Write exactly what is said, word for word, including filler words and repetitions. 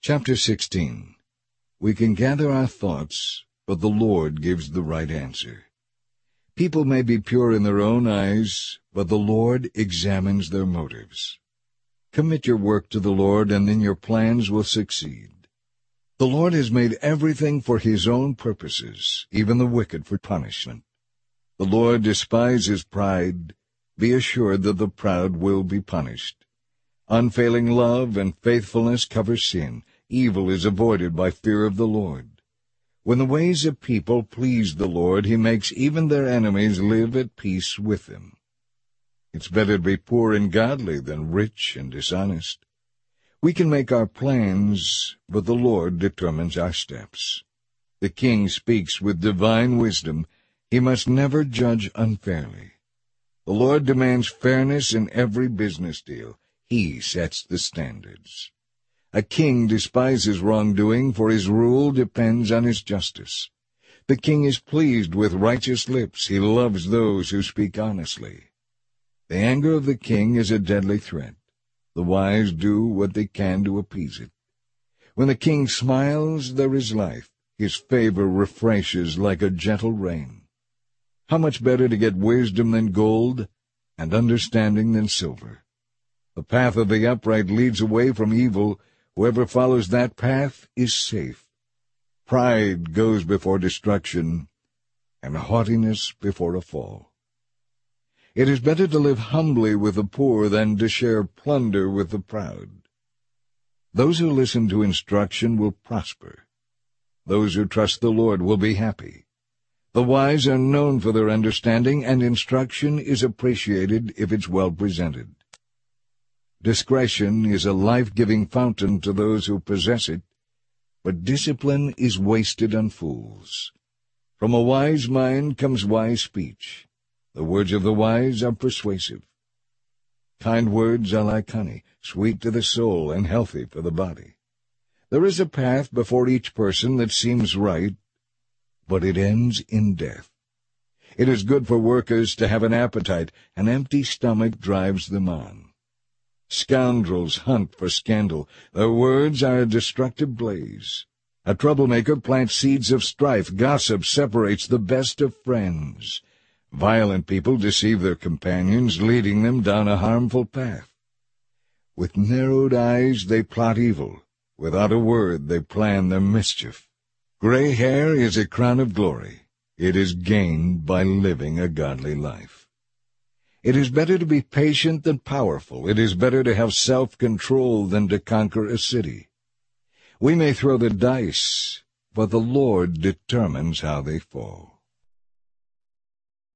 Chapter sixteen. We can gather our thoughts, but the Lord gives the right answer. People may be pure in their own eyes, but the Lord examines their motives. Commit your work to the Lord, and then your plans will succeed. The Lord has made everything for his own purposes, even the wicked for punishment. The Lord despises pride. Be assured that the proud will be punished. Unfailing love and faithfulness cover sin. Evil is avoided by fear of the Lord. When the ways of people please the Lord, he makes even their enemies live at peace with them. It's better to be poor and godly than rich and dishonest. We can make our plans, but the Lord determines our steps. The king speaks with divine wisdom. He must never judge unfairly. The Lord demands fairness in every business deal. He sets the standards. A king despises wrongdoing, for his rule depends on his justice. The king is pleased with righteous lips. He loves those who speak honestly. The anger of the king is a deadly threat. The wise do what they can to appease it. When the king smiles, there is life. His favor refreshes like a gentle rain. How much better to get wisdom than gold, and understanding than silver. The path of the upright leads away from evil. Whoever follows that path is safe. Pride goes before destruction, and haughtiness before a fall. It is better to live humbly with the poor than to share plunder with the proud. Those who listen to instruction will prosper. Those who trust the Lord will be happy. The wise are known for their understanding, and instruction is appreciated if it's well presented. Discretion is a life-giving fountain to those who possess it, but discipline is wasted on fools. From a wise mind comes wise speech. The words of the wise are persuasive. Kind words are like honey, sweet to the soul and healthy for the body. There is a path before each person that seems right, but it ends in death. It is good for workers to have an appetite. An empty stomach drives them on. Scoundrels hunt for scandal. Their words are a destructive blaze. A troublemaker plants seeds of strife. Gossip separates the best of friends. Violent people deceive their companions, leading them down a harmful path. With narrowed eyes they plot evil. Without a word they plan their mischief. Gray hair is a crown of glory. It is gained by living a godly life. It is better to be patient than powerful. It is better to have self-control than to conquer a city. We may throw the dice, but the Lord determines how they fall.